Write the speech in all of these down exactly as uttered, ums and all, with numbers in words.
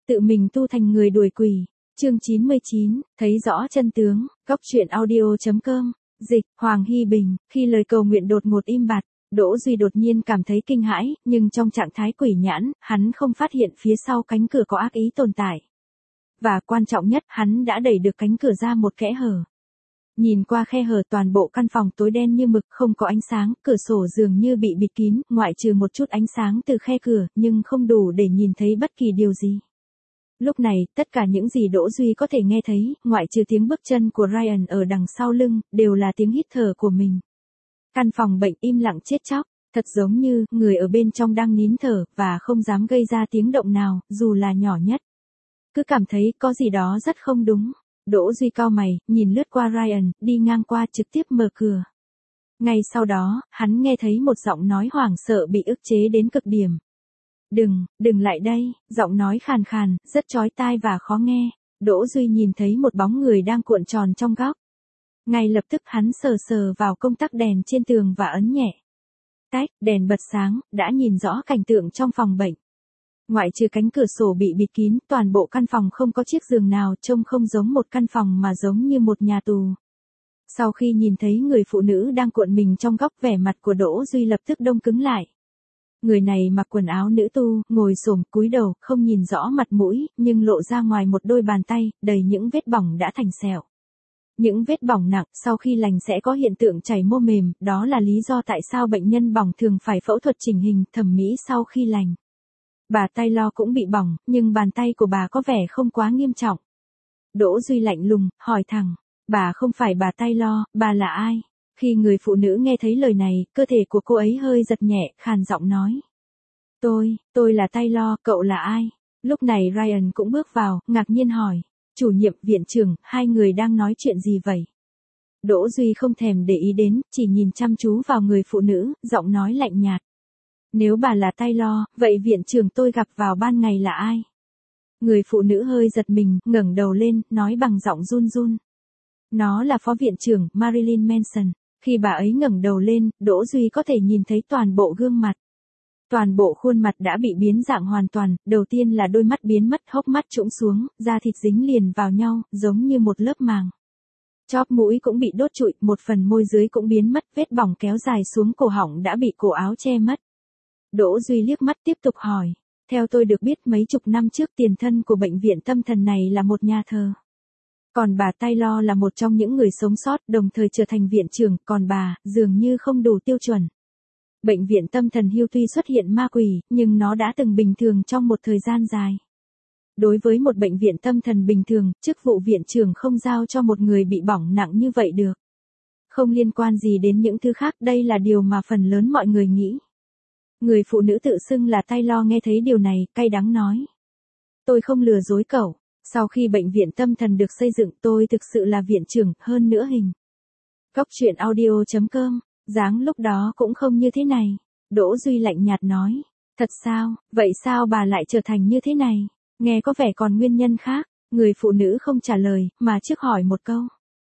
tự mình tu thành người đuổi quỷ. Chương chín mươi chín, thấy rõ chân tướng, góc truyện audio chấm com, dịch, Hoàng Hy Bình, khi lời cầu nguyện đột ngột im bặt, Đỗ Duy đột nhiên cảm thấy kinh hãi, nhưng trong trạng thái quỷ nhãn, hắn không phát hiện phía sau cánh cửa có ác ý tồn tại. Và quan trọng nhất, hắn đã đẩy được cánh cửa ra một kẽ hở. Nhìn qua khe hở toàn bộ căn phòng tối đen như mực, không có ánh sáng, cửa sổ dường như bị bịt kín, ngoại trừ một chút ánh sáng từ khe cửa, nhưng không đủ để nhìn thấy bất kỳ điều gì. Lúc này, tất cả những gì Đỗ Duy có thể nghe thấy, ngoại trừ tiếng bước chân của Ryan ở đằng sau lưng, đều là tiếng hít thở của mình. Căn phòng bệnh im lặng chết chóc, thật giống như người ở bên trong đang nín thở và không dám gây ra tiếng động nào, dù là nhỏ nhất. Cứ cảm thấy có gì đó rất không đúng. Đỗ Duy cau mày, nhìn lướt qua Ryan, đi ngang qua trực tiếp mở cửa. Ngay sau đó, hắn nghe thấy một giọng nói hoảng sợ bị ức chế đến cực điểm. Đừng, đừng lại đây, giọng nói khàn khàn, rất chói tai và khó nghe. Đỗ Duy nhìn thấy một bóng người đang cuộn tròn trong góc. Ngay lập tức hắn sờ sờ vào công tắc đèn trên tường và ấn nhẹ. Tách, đèn bật sáng, đã nhìn rõ cảnh tượng trong phòng bệnh. Ngoại trừ cánh cửa sổ bị bịt kín, toàn bộ căn phòng không có chiếc giường nào, trông không giống một căn phòng mà giống như một nhà tù. Sau khi nhìn thấy người phụ nữ đang cuộn mình trong góc, vẻ mặt của Đỗ Duy lập tức đông cứng lại. Người này mặc quần áo nữ tu, ngồi xổm cúi đầu, không nhìn rõ mặt mũi, nhưng lộ ra ngoài một đôi bàn tay, đầy những vết bỏng đã thành sẹo. Những vết bỏng nặng, sau khi lành sẽ có hiện tượng chảy mô mềm, đó là lý do tại sao bệnh nhân bỏng thường phải phẫu thuật chỉnh hình, thẩm mỹ sau khi lành. Bà Taylor cũng bị bỏng, nhưng bàn tay của bà có vẻ không quá nghiêm trọng. Đỗ Duy lạnh lùng, hỏi thẳng, bà không phải bà Taylor, bà là ai? Khi người phụ nữ nghe thấy lời này, cơ thể của cô ấy hơi giật nhẹ, khàn giọng nói. Tôi, tôi là Taylor, cậu là ai? Lúc này Ryan cũng bước vào, ngạc nhiên hỏi. Chủ nhiệm, viện trưởng, hai người đang nói chuyện gì vậy? Đỗ Duy không thèm để ý đến, chỉ nhìn chăm chú vào người phụ nữ, giọng nói lạnh nhạt. Nếu bà là Taylor, vậy viện trưởng tôi gặp vào ban ngày là ai? Người phụ nữ hơi giật mình, ngẩng đầu lên, nói bằng giọng run run. Nó là phó viện trưởng, Marilyn Manson. Khi bà ấy ngẩng đầu lên, Đỗ Duy có thể nhìn thấy toàn bộ gương mặt. Toàn bộ khuôn mặt đã bị biến dạng hoàn toàn, đầu tiên là đôi mắt biến mất, hốc mắt trũng xuống, da thịt dính liền vào nhau, giống như một lớp màng. Chóp mũi cũng bị đốt trụi, một phần môi dưới cũng biến mất, vết bỏng kéo dài xuống cổ họng đã bị cổ áo che mất. Đỗ Duy liếc mắt tiếp tục hỏi, theo tôi được biết mấy chục năm trước tiền thân của bệnh viện tâm thần này là một nhà thờ. Còn bà Taylor là một trong những người sống sót, đồng thời trở thành viện trưởng, còn bà, dường như không đủ tiêu chuẩn. Bệnh viện tâm thần Hill tuy xuất hiện ma quỷ, nhưng nó đã từng bình thường trong một thời gian dài. Đối với một bệnh viện tâm thần bình thường, chức vụ viện trưởng không giao cho một người bị bỏng nặng như vậy được. Không liên quan gì đến những thứ khác, đây là điều mà phần lớn mọi người nghĩ. Người phụ nữ tự xưng là Taylor nghe thấy điều này, cay đắng nói. Tôi không lừa dối cậu, sau khi bệnh viện tâm thần được xây dựng tôi thực sự là viện trưởng, hơn nữa hình. Góc truyện audio chấm com, dáng lúc đó cũng không như thế này. Đỗ Duy lạnh nhạt nói. Thật sao, vậy sao bà lại trở thành như thế này? Nghe có vẻ còn nguyên nhân khác. Người phụ nữ không trả lời, mà trước hỏi một câu.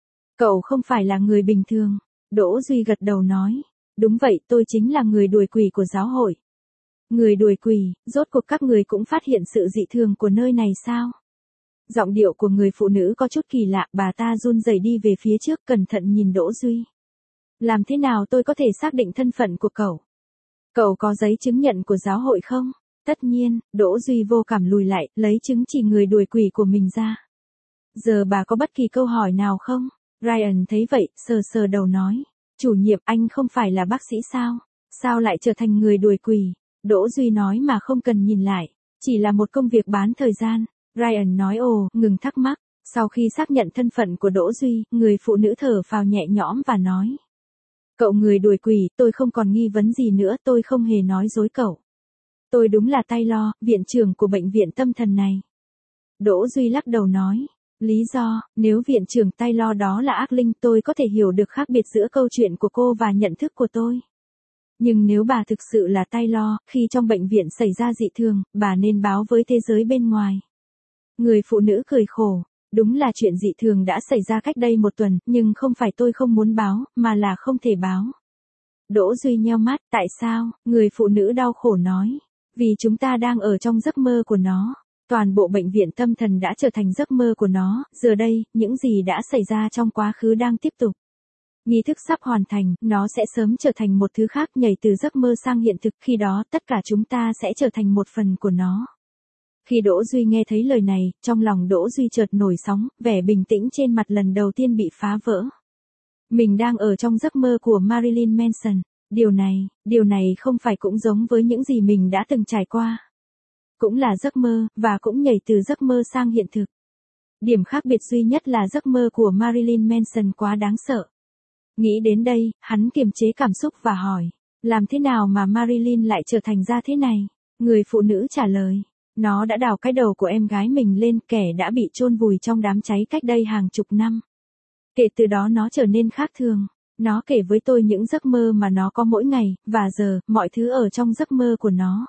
Cậu không phải là người bình thường. Đỗ Duy gật đầu nói. Đúng vậy, tôi chính là người đuổi quỷ của giáo hội. Người đuổi quỷ, rốt cuộc các người cũng phát hiện sự dị thường của nơi này sao? Giọng điệu của người phụ nữ có chút kỳ lạ, bà ta run rẩy đi về phía trước, cẩn thận nhìn Đỗ Duy. Làm thế nào tôi có thể xác định thân phận của cậu? Cậu có giấy chứng nhận của giáo hội không? Tất nhiên, Đỗ Duy vô cảm lùi lại, lấy chứng chỉ người đuổi quỷ của mình ra. Giờ bà có bất kỳ câu hỏi nào không? Ryan thấy vậy, sờ sờ đầu nói. Chủ nhiệm, anh không phải là bác sĩ sao? Sao lại trở thành người đuổi quỷ? Đỗ Duy nói mà không cần nhìn lại. Chỉ là một công việc bán thời gian. Ryan nói ồ, ngừng thắc mắc. Sau khi xác nhận thân phận của Đỗ Duy, người phụ nữ thở phào nhẹ nhõm và nói. Cậu người đuổi quỷ, tôi không còn nghi vấn gì nữa, tôi không hề nói dối cậu. Tôi đúng là Taylor, viện trưởng của bệnh viện tâm thần này. Đỗ Duy lắc đầu nói. Lý do, nếu viện trưởng Taylor đó là ác linh, tôi có thể hiểu được khác biệt giữa câu chuyện của cô và nhận thức của tôi. Nhưng nếu bà thực sự là Taylor, khi trong bệnh viện xảy ra dị thường, bà nên báo với thế giới bên ngoài. Người phụ nữ cười khổ. Đúng là chuyện dị thường đã xảy ra cách đây một tuần, nhưng không phải tôi không muốn báo, mà là không thể báo. Đỗ Duy nheo mắt, tại sao? Người phụ nữ đau khổ nói. Vì chúng ta đang ở trong giấc mơ của nó. toàn bộ bệnh viện tâm thần đã trở thành giấc mơ của nó, giờ đây, những gì đã xảy ra trong quá khứ đang tiếp tục. Nghi thức sắp hoàn thành, nó sẽ sớm trở thành một thứ khác, nhảy từ giấc mơ sang hiện thực, khi đó tất cả chúng ta sẽ trở thành một phần của nó. Khi Đỗ Duy nghe thấy lời này, trong lòng Đỗ Duy chợt nổi sóng, vẻ bình tĩnh trên mặt lần đầu tiên bị phá vỡ. Mình đang ở trong giấc mơ của Marilyn Manson. Điều này, điều này không phải cũng giống với những gì mình đã từng trải qua. Cũng là giấc mơ, và cũng nhảy từ giấc mơ sang hiện thực. Điểm khác biệt duy nhất là giấc mơ của Marilyn Manson quá đáng sợ. Nghĩ đến đây, hắn kiềm chế cảm xúc và hỏi, làm thế nào mà Marilyn lại trở thành ra thế này? Người phụ nữ trả lời, nó đã đào cái đầu của em gái mình lên, kẻ đã bị chôn vùi trong đám cháy cách đây hàng chục năm. Kể từ đó nó trở nên khác thường. Nó kể với tôi những giấc mơ mà nó có mỗi ngày, và giờ, mọi thứ ở trong giấc mơ của nó.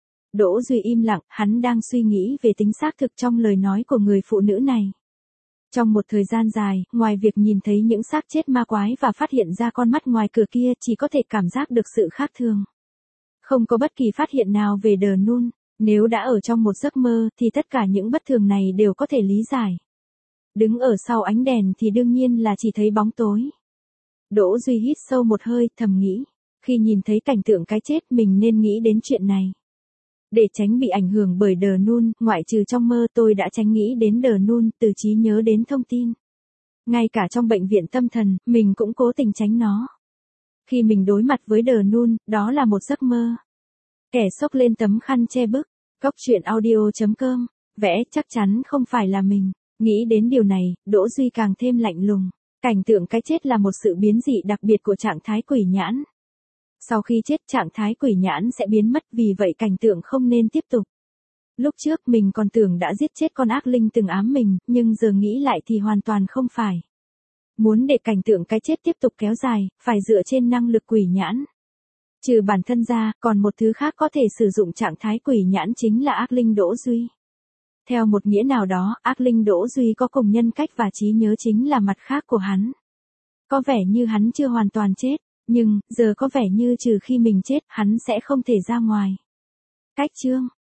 Đỗ Duy im lặng, hắn đang suy nghĩ về tính xác thực trong lời nói của người phụ nữ này. Trong một thời gian dài, ngoài việc nhìn thấy những xác chết ma quái và phát hiện ra con mắt ngoài cửa kia, chỉ có thể cảm giác được sự khác thường. Không có bất kỳ phát hiện nào về The Nun. Nếu đã ở trong một giấc mơ, thì tất cả những bất thường này đều có thể lý giải. Đứng ở sau ánh đèn thì đương nhiên là chỉ thấy bóng tối. Đỗ Duy hít sâu một hơi, thầm nghĩ, khi nhìn thấy cảnh tượng cái chết mình nên nghĩ đến chuyện này. Để tránh bị ảnh hưởng bởi The Nun, ngoại trừ trong mơ tôi đã tránh nghĩ đến The Nun, từ trí nhớ đến thông tin. Ngay cả trong bệnh viện tâm thần, mình cũng cố tình tránh nó. Khi mình đối mặt với The Nun, đó là một giấc mơ. Kẻ xốc lên tấm khăn che bức, góc truyện audio chấm com, vẽ chắc chắn không phải là mình. Nghĩ đến điều này, Đỗ Duy càng thêm lạnh lùng. Cảnh tượng cái chết là một sự biến dị đặc biệt của trạng thái quỷ nhãn. Sau khi chết, trạng thái quỷ nhãn sẽ biến mất, vì vậy cảnh tượng không nên tiếp tục. Lúc trước mình còn tưởng đã giết chết con ác linh từng ám mình, nhưng giờ nghĩ lại thì hoàn toàn không phải. Muốn để cảnh tượng cái chết tiếp tục kéo dài, phải dựa trên năng lực quỷ nhãn. Trừ bản thân ra, còn một thứ khác có thể sử dụng trạng thái quỷ nhãn chính là ác linh Đỗ Duy. Theo một nghĩa nào đó, ác linh Đỗ Duy có cùng nhân cách và trí nhớ chính là mặt khác của hắn. Có vẻ như hắn chưa hoàn toàn chết, nhưng, giờ có vẻ như trừ khi mình chết, hắn sẽ không thể ra ngoài. Cách chương